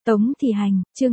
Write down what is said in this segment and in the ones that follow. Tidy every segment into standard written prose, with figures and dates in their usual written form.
Tống Thị Hành, chương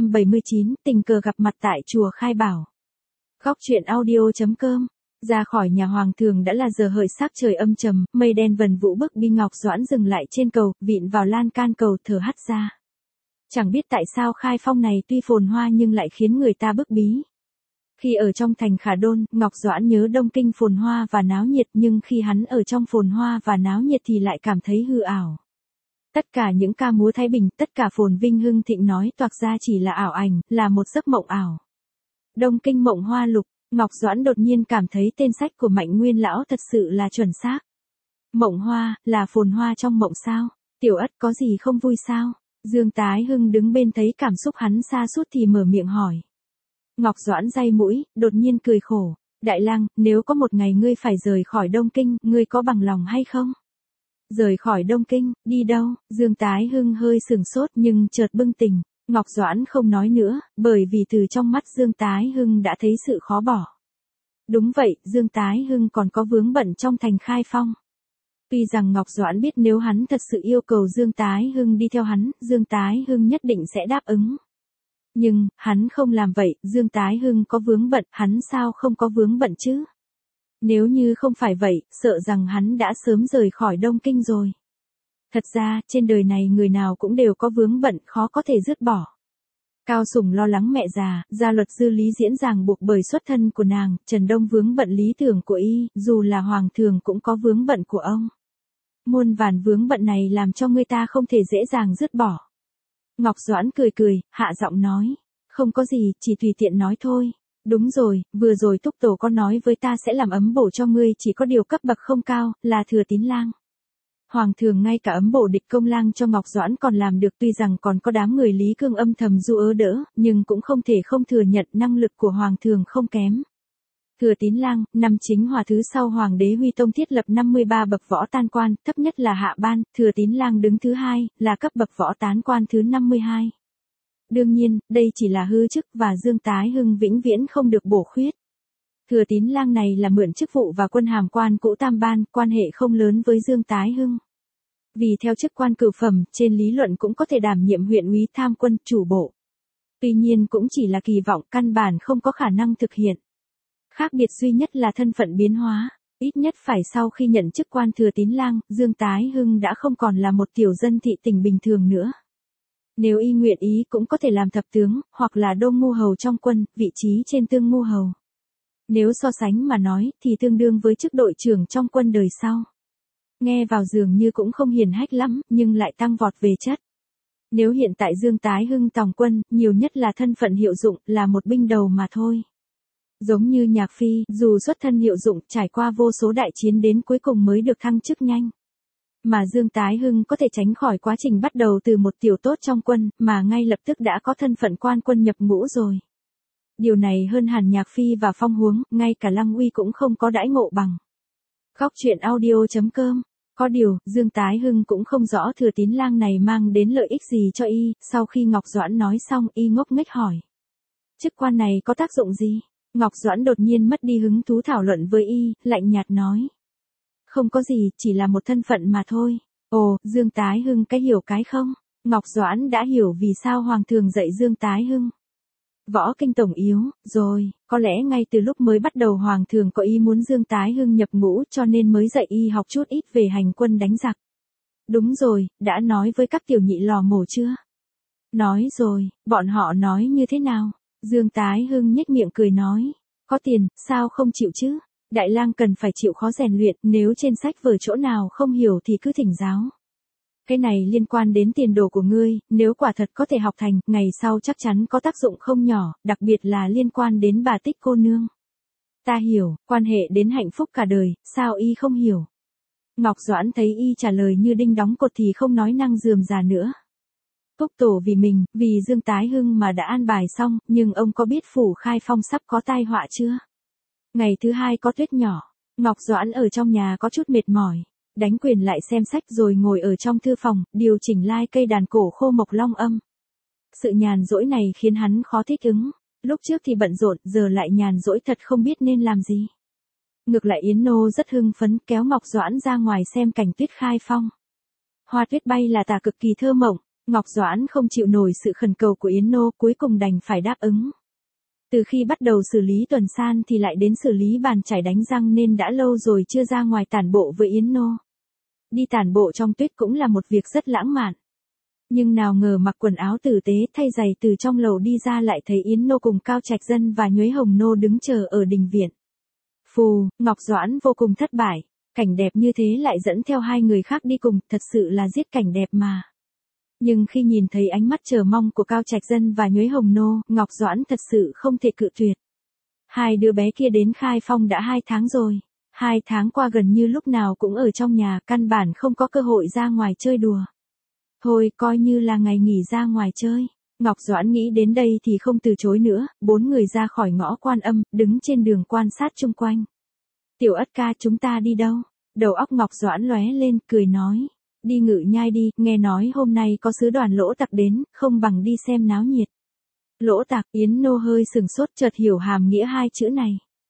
279, tình cờ gặp mặt tại chùa Khai Bảo. Góc truyện audio.com. Ra khỏi nhà hoàng thường đã là giờ hợi sắc trời âm trầm, mây đen vần vũ bức bi Ngọc Doãn dừng lại trên cầu, vịn vào lan can cầu thở hắt ra. Chẳng biết tại sao Khai Phong này tuy phồn hoa nhưng lại khiến người ta bức bí. Khi ở trong thành Khả Đôn, Ngọc Doãn nhớ Đông Kinh phồn hoa và náo nhiệt, nhưng khi hắn ở trong phồn hoa và náo nhiệt thì lại cảm thấy hư ảo. Tất cả những ca múa Thái Bình, tất cả phồn vinh hưng thịnh nói toạc ra chỉ là ảo ảnh, là một giấc mộng ảo. Đông Kinh Mộng Hoa Lục, Ngọc Doãn đột nhiên cảm thấy tên sách của Mạnh Nguyên Lão thật sự là chuẩn xác. Mộng hoa, là phồn hoa trong mộng sao? Tiểu Ất có gì không vui sao? Dương Tái Hưng đứng bên thấy cảm xúc hắn sa sút thì mở miệng hỏi. Ngọc Doãn day mũi, đột nhiên cười khổ. Đại lang, nếu có một ngày ngươi phải rời khỏi Đông Kinh, ngươi có bằng lòng hay không? Rời khỏi Đông Kinh, đi đâu? Dương Tái Hưng hơi sừng sốt nhưng chợt bừng tỉnh. Ngọc Doãn không nói nữa, bởi vì từ trong mắt Dương Tái Hưng đã thấy sự khó bỏ. Đúng vậy, Dương Tái Hưng còn có vướng bận trong thành Khai Phong. Tuy rằng Ngọc Doãn biết nếu hắn thật sự yêu cầu Dương Tái Hưng đi theo hắn, Dương Tái Hưng nhất định sẽ đáp ứng. Nhưng, hắn không làm vậy, Dương Tái Hưng có vướng bận, hắn sao không có vướng bận chứ? Nếu như không phải vậy, sợ rằng hắn đã sớm rời khỏi Đông Kinh rồi. Thật ra, trên đời này người nào cũng đều có vướng bận, khó có thể dứt bỏ. Cao Sủng lo lắng mẹ già, gia luật sư Lý Diễn ràng buộc bởi xuất thân của nàng, Trần Đông vướng bận lý tưởng của y, dù là hoàng thường cũng có vướng bận của ông. Muôn vàn vướng bận này làm cho người ta không thể dễ dàng dứt bỏ. Ngọc Doãn cười cười, hạ giọng nói. Không có gì, chỉ tùy tiện nói thôi. Đúng rồi, vừa rồi Túc Tổ có nói với ta sẽ làm ấm bổ cho ngươi, chỉ có điều cấp bậc không cao, là Thừa Tín lang. Hoàng thường ngay cả ấm bổ địch công lang cho Ngọc Doãn còn làm được, tuy rằng còn có đám người Lý Cương âm thầm du ớ đỡ, nhưng cũng không thể không thừa nhận năng lực của Hoàng thường không kém. Thừa Tín lang, năm Chính Hòa thứ sau Hoàng đế Huy Tông thiết lập 53 bậc võ tán quan, thấp nhất là hạ ban, Thừa Tín lang đứng thứ hai, là cấp bậc võ tán quan thứ 52. Đương nhiên, đây chỉ là hư chức và Dương Tái Hưng vĩnh viễn không được bổ khuyết. Thừa Tín lang này là mượn chức vụ và quân hàm quan cũ tam ban, quan hệ không lớn với Dương Tái Hưng. Vì theo chức quan cửu phẩm, trên lý luận cũng có thể đảm nhiệm huyện úy tham quân, chủ bộ. Tuy nhiên cũng chỉ là kỳ vọng, căn bản không có khả năng thực hiện. Khác biệt duy nhất là thân phận biến hóa, ít nhất phải sau khi nhận chức quan Thừa Tín lang, Dương Tái Hưng đã không còn là một tiểu dân thị tỉnh bình thường nữa. Nếu y nguyện ý cũng có thể làm thập tướng, hoặc là đô ngu hầu trong quân, vị trí trên tương ngu hầu. Nếu so sánh mà nói, thì tương đương với chức đội trưởng trong quân đời sau. Nghe vào dường như cũng không hiển hách lắm, nhưng lại tăng vọt về chất. Nếu hiện tại Dương Tái Hưng tòng quân, nhiều nhất là thân phận hiệu dụng, là một binh đầu mà thôi. Giống như Nhạc Phi, dù xuất thân hiệu dụng, trải qua vô số đại chiến đến cuối cùng mới được thăng chức nhanh. Mà Dương Tái Hưng có thể tránh khỏi quá trình bắt đầu từ một tiểu tốt trong quân, mà ngay lập tức đã có thân phận quan quân nhập ngũ rồi. Điều này hơn hẳn Nhạc Phi và Phong Huống, ngay cả Lăng Uy cũng không có đãi ngộ bằng. Góc truyện audio.com. Có điều, Dương Tái Hưng cũng không rõ Thừa Tín lang này mang đến lợi ích gì cho y, sau khi Ngọc Doãn nói xong y ngốc nghếch hỏi. Chức quan này có tác dụng gì? Ngọc Doãn đột nhiên mất đi hứng thú thảo luận với y, lạnh nhạt nói. Không có gì, chỉ là một thân phận mà thôi. Ồ, Dương Tái Hưng cái hiểu cái không? Ngọc Doãn đã hiểu vì sao Hoàng thường dạy Dương Tái Hưng. Võ kinh tổng yếu, rồi, có lẽ ngay từ lúc mới bắt đầu Hoàng thường có ý muốn Dương Tái Hưng nhập ngũ cho nên mới dạy y học chút ít về hành quân đánh giặc. Đúng rồi, đã nói với các tiểu nhị lò mổ chưa? Nói rồi, bọn họ nói như thế nào? Dương Tái Hưng nhếch miệng cười nói. Có tiền, sao không chịu chứ? Đại lang cần phải chịu khó rèn luyện, nếu trên sách vở chỗ nào không hiểu thì cứ thỉnh giáo. Cái này liên quan đến tiền đồ của ngươi, nếu quả thật có thể học thành, ngày sau chắc chắn có tác dụng không nhỏ, đặc biệt là liên quan đến bà Tích cô nương. Ta hiểu, quan hệ đến hạnh phúc cả đời, sao y không hiểu? Ngọc Doãn thấy y trả lời như đinh đóng cột thì không nói năng rườm rà nữa. Túc Tổ vì mình, vì Dương Tái Hưng mà đã an bài xong, nhưng ông có biết phủ Khai Phong sắp có tai họa chưa? Ngày thứ hai có tuyết nhỏ, Ngọc Doãn ở trong nhà có chút mệt mỏi. Đánh quyền lại xem sách rồi ngồi ở trong thư phòng, điều chỉnh lai cây đàn cổ khô mộc long âm. Sự nhàn rỗi này khiến hắn khó thích ứng. Lúc trước thì bận rộn, giờ lại nhàn rỗi thật không biết nên làm gì. Ngược lại Yến Nô rất hưng phấn kéo Ngọc Doãn ra ngoài xem cảnh tuyết Khai Phong. Hoa tuyết bay là tả cực kỳ thơ mộng, Ngọc Doãn không chịu nổi sự khẩn cầu của Yến Nô, cuối cùng đành phải đáp ứng. Từ khi bắt đầu xử lý tuần san thì lại đến xử lý bàn chải đánh răng nên đã lâu rồi chưa ra ngoài tản bộ với Yến Nô. Đi tản bộ trong tuyết cũng là một việc rất lãng mạn. Nhưng nào ngờ mặc quần áo tử tế thay giày từ trong lầu đi ra lại thấy Yến Nô cùng Cao Trạch Dân và Nhuế Hồng Nô đứng chờ ở đình viện. Phù, Ngọc Doãn vô cùng thất bại. Cảnh đẹp như thế lại dẫn theo hai người khác đi cùng, thật sự là giết cảnh đẹp mà. Nhưng khi nhìn thấy ánh mắt chờ mong của Cao Trạch Dân và Nhuế Hồng Nô, Ngọc Doãn thật sự không thể cự tuyệt. Hai đứa bé kia đến Khai Phong đã 2 tháng rồi. 2 tháng qua gần như lúc nào cũng ở trong nhà, căn bản không có cơ hội ra ngoài chơi đùa. Thôi coi như là ngày nghỉ ra ngoài chơi. Ngọc Doãn nghĩ đến đây thì không từ chối nữa, 4 người ra khỏi ngõ Quan Âm, đứng trên đường quan sát chung quanh. Tiểu Ất ca, chúng ta đi đâu? Đầu óc Ngọc Doãn lóe lên, cười nói. Đi Ngự Nhai đi, nghe nói hôm nay có sứ đoàn Lỗ Tặc đến, không bằng đi xem náo nhiệt. Lỗ Tặc, Yến Nô hơi sừng sốt chợt hiểu hàm nghĩa hai chữ này.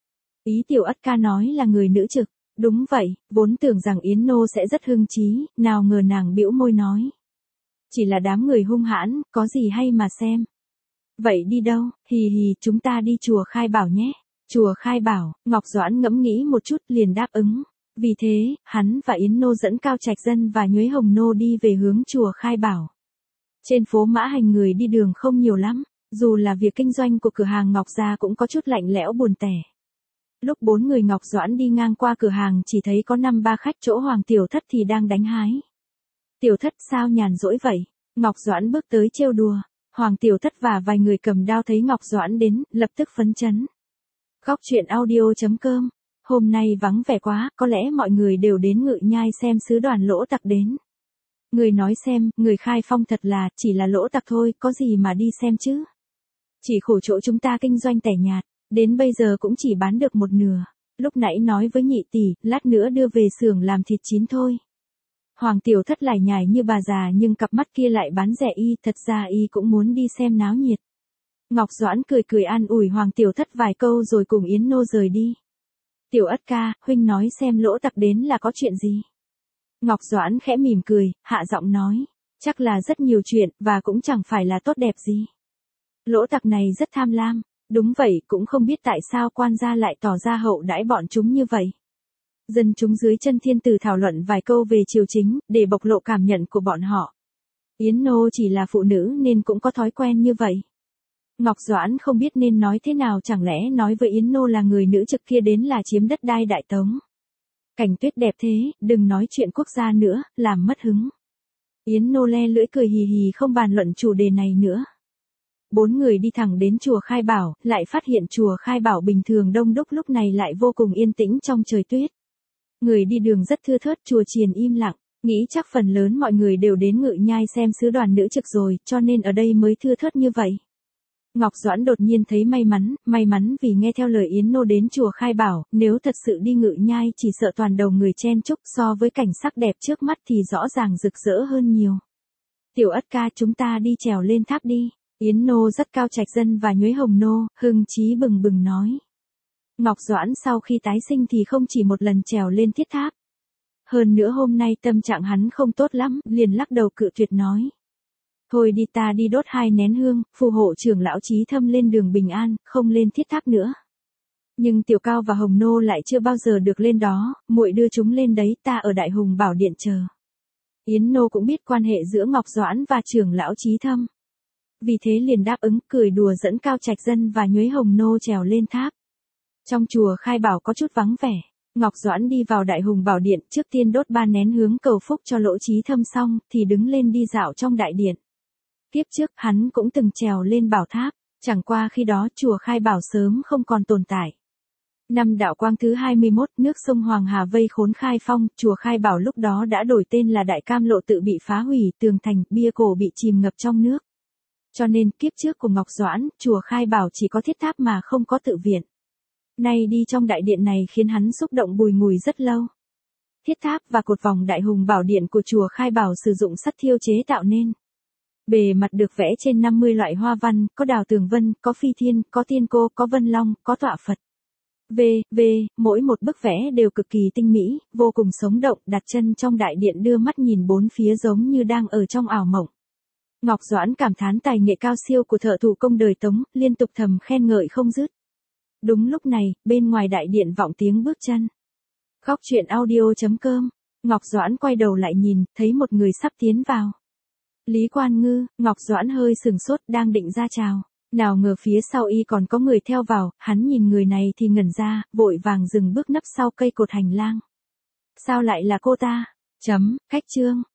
Ý Tiểu Ất ca nói là người nữ trực. Đúng vậy, vốn tưởng rằng Yến Nô sẽ rất hưng chí, nào ngờ nàng bĩu môi nói. Chỉ là đám người hung hãn, có gì hay mà xem. Vậy đi đâu? Hì hì, chúng ta đi chùa Khai Bảo nhé. Chùa Khai Bảo, Ngọc Doãn ngẫm nghĩ một chút liền đáp ứng. Vì thế, hắn và Yến Nô dẫn Cao Trạch Dân và Nhuế Hồng Nô đi về hướng chùa Khai Bảo. Trên phố Mã Hành người đi đường không nhiều lắm, dù là việc kinh doanh của cửa hàng Ngọc Gia cũng có chút lạnh lẽo buồn tẻ. Lúc 4 người Ngọc Doãn đi ngang qua cửa hàng chỉ thấy có 5-3 khách, chỗ Hoàng Tiểu Thất thì đang đánh hái. Tiểu Thất sao nhàn rỗi vậy? Ngọc Doãn bước tới trêu đùa. Hoàng Tiểu Thất và vài người cầm đao thấy Ngọc Doãn đến, lập tức phấn chấn. Góc truyện audio.com. Hôm nay vắng vẻ quá, có lẽ mọi người đều đến Ngự Nhai xem sứ đoàn Lỗ Tặc đến. Người nói xem, người Khai Phong thật là, chỉ là Lỗ Tặc thôi, có gì mà đi xem chứ? Chỉ khổ chỗ chúng ta kinh doanh tẻ nhạt, đến bây giờ cũng chỉ bán được một nửa. Lúc nãy nói với nhị tỷ, lát nữa đưa về xưởng làm thịt chín thôi. Hoàng Tiểu Thất lải nhải như bà già nhưng cặp mắt kia lại bán rẻ y, thật ra y cũng muốn đi xem náo nhiệt. Ngọc Doãn cười cười an ủi Hoàng Tiểu Thất vài câu rồi cùng Yến Nô rời đi. Tiểu Ất ca, huynh nói xem Lỗ Tặc đến là có chuyện gì? Ngọc Doãn khẽ mỉm cười, hạ giọng nói. Chắc là rất nhiều chuyện, và cũng chẳng phải là tốt đẹp gì. Lỗ Tặc này rất tham lam. Đúng vậy, cũng không biết tại sao quan gia lại tỏ ra hậu đãi bọn chúng như vậy. Dân chúng dưới chân thiên tử thảo luận vài câu về triều chính, để bộc lộ cảm nhận của bọn họ. Yến Nô chỉ là phụ nữ nên cũng có thói quen như vậy. Ngọc Doãn không biết nên nói thế nào, chẳng lẽ nói với Yến Nô là người nữ trực kia đến là chiếm đất đai Đại Tống. Cảnh tuyết đẹp thế, đừng nói chuyện quốc gia nữa, làm mất hứng. Yến Nô le lưỡi cười hì hì không bàn luận chủ đề này nữa. 4 người đi thẳng đến chùa Khai Bảo, lại phát hiện chùa Khai Bảo bình thường đông đúc lúc này lại vô cùng yên tĩnh trong trời tuyết. Người đi đường rất thưa thớt, chùa chiền im lặng, nghĩ chắc phần lớn mọi người đều đến Ngự Nhai xem sứ đoàn nữ trực rồi, cho nên ở đây mới thưa thớt như vậy. Ngọc Doãn đột nhiên thấy may mắn vì nghe theo lời Yến Nô đến chùa Khai Bảo, nếu thật sự đi Ngự Nhai chỉ sợ toàn đầu người chen chúc, so với cảnh sắc đẹp trước mắt thì rõ ràng rực rỡ hơn nhiều. Tiểu Ất ca, chúng ta đi trèo lên tháp đi. Yến Nô dắt Cao Trạch Dân và Nhuế Hồng Nô, hưng chí bừng bừng nói. Ngọc Doãn sau khi tái sinh thì không chỉ một lần trèo lên thiết tháp. Hơn nữa hôm nay tâm trạng hắn không tốt lắm, liền lắc đầu cự tuyệt nói. Thôi đi, ta đi đốt 2 nén hương, phù hộ trưởng lão Chí Thâm lên đường bình an, không lên thiết tháp nữa. Nhưng Tiểu Cao và Hồng Nô lại chưa bao giờ được lên đó, muội đưa chúng lên đấy, ta ở Đại Hùng Bảo Điện chờ. Yến Nô cũng biết quan hệ giữa Ngọc Doãn và trưởng lão Chí Thâm. Vì thế liền đáp ứng, cười đùa dẫn Cao Trạch Dân và Nhuế Hồng Nô trèo lên tháp. Trong chùa Khai Bảo có chút vắng vẻ. Ngọc Doãn đi vào Đại Hùng Bảo Điện, trước tiên đốt 3 nén hướng cầu phúc cho Lỗ Chí Thâm xong, thì đứng lên đi dạo trong đại điện. Kiếp trước, hắn cũng từng trèo lên bảo tháp, chẳng qua khi đó chùa Khai Bảo sớm không còn tồn tại. Năm Đạo Quang thứ 21, nước sông Hoàng Hà vây khốn Khai Phong, chùa Khai Bảo lúc đó đã đổi tên là Đại Cam Lộ tự bị phá hủy, tường thành, bia cổ bị chìm ngập trong nước. Cho nên, kiếp trước của Ngọc Doãn, chùa Khai Bảo chỉ có thiết tháp mà không có tự viện. Nay đi trong đại điện này khiến hắn xúc động bùi ngùi rất lâu. Thiết tháp và cột vòng Đại Hùng Bảo Điện của chùa Khai Bảo sử dụng sắt thiêu chế tạo nên. Bề mặt được vẽ trên 50 loại hoa văn, có đào tường vân, có phi thiên, có tiên cô, có vân long, có tọa Phật. Mỗi một bức vẽ đều cực kỳ tinh mỹ, vô cùng sống động, đặt chân trong đại điện đưa mắt nhìn bốn phía giống như đang ở trong ảo mộng. Ngọc Doãn cảm thán tài nghệ cao siêu của thợ thủ công đời Tống, liên tục thầm khen ngợi không dứt. Đúng lúc này, bên ngoài đại điện vọng tiếng bước chân. Góc truyện audio.com. Ngọc Doãn quay đầu lại nhìn, thấy một người sắp tiến vào. Lý Quan Ngư. Ngọc Doãn hơi sừng sốt, đang định ra chào. Nào ngờ phía sau y còn có người theo vào, hắn nhìn người này thì ngẩn ra, vội vàng dừng bước nấp sau cây cột hành lang. Sao lại là cô ta? Khách chương.